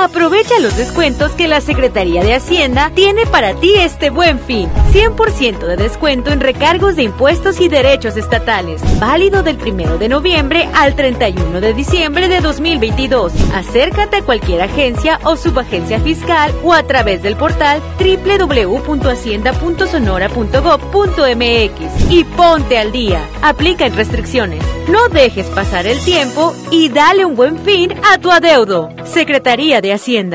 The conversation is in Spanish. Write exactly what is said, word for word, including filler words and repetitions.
Aprovecha los descuentos que la Secretaría de Hacienda tiene para ti este Buen Fin. cien por ciento de descuento en recargos de impuestos y derechos estatales. Válido del primero de noviembre al treinta y uno de diciembre de dos mil veintidós. Acércate a cualquier agencia o subagencia fiscal o a través del portal doble u doble u doble u punto hacienda punto sonora punto gob punto eme equis y ponte al día. Aplican restricciones. No dejes pasar el tiempo y dale un buen fin a tu adeudo. Secretaría de Hacienda.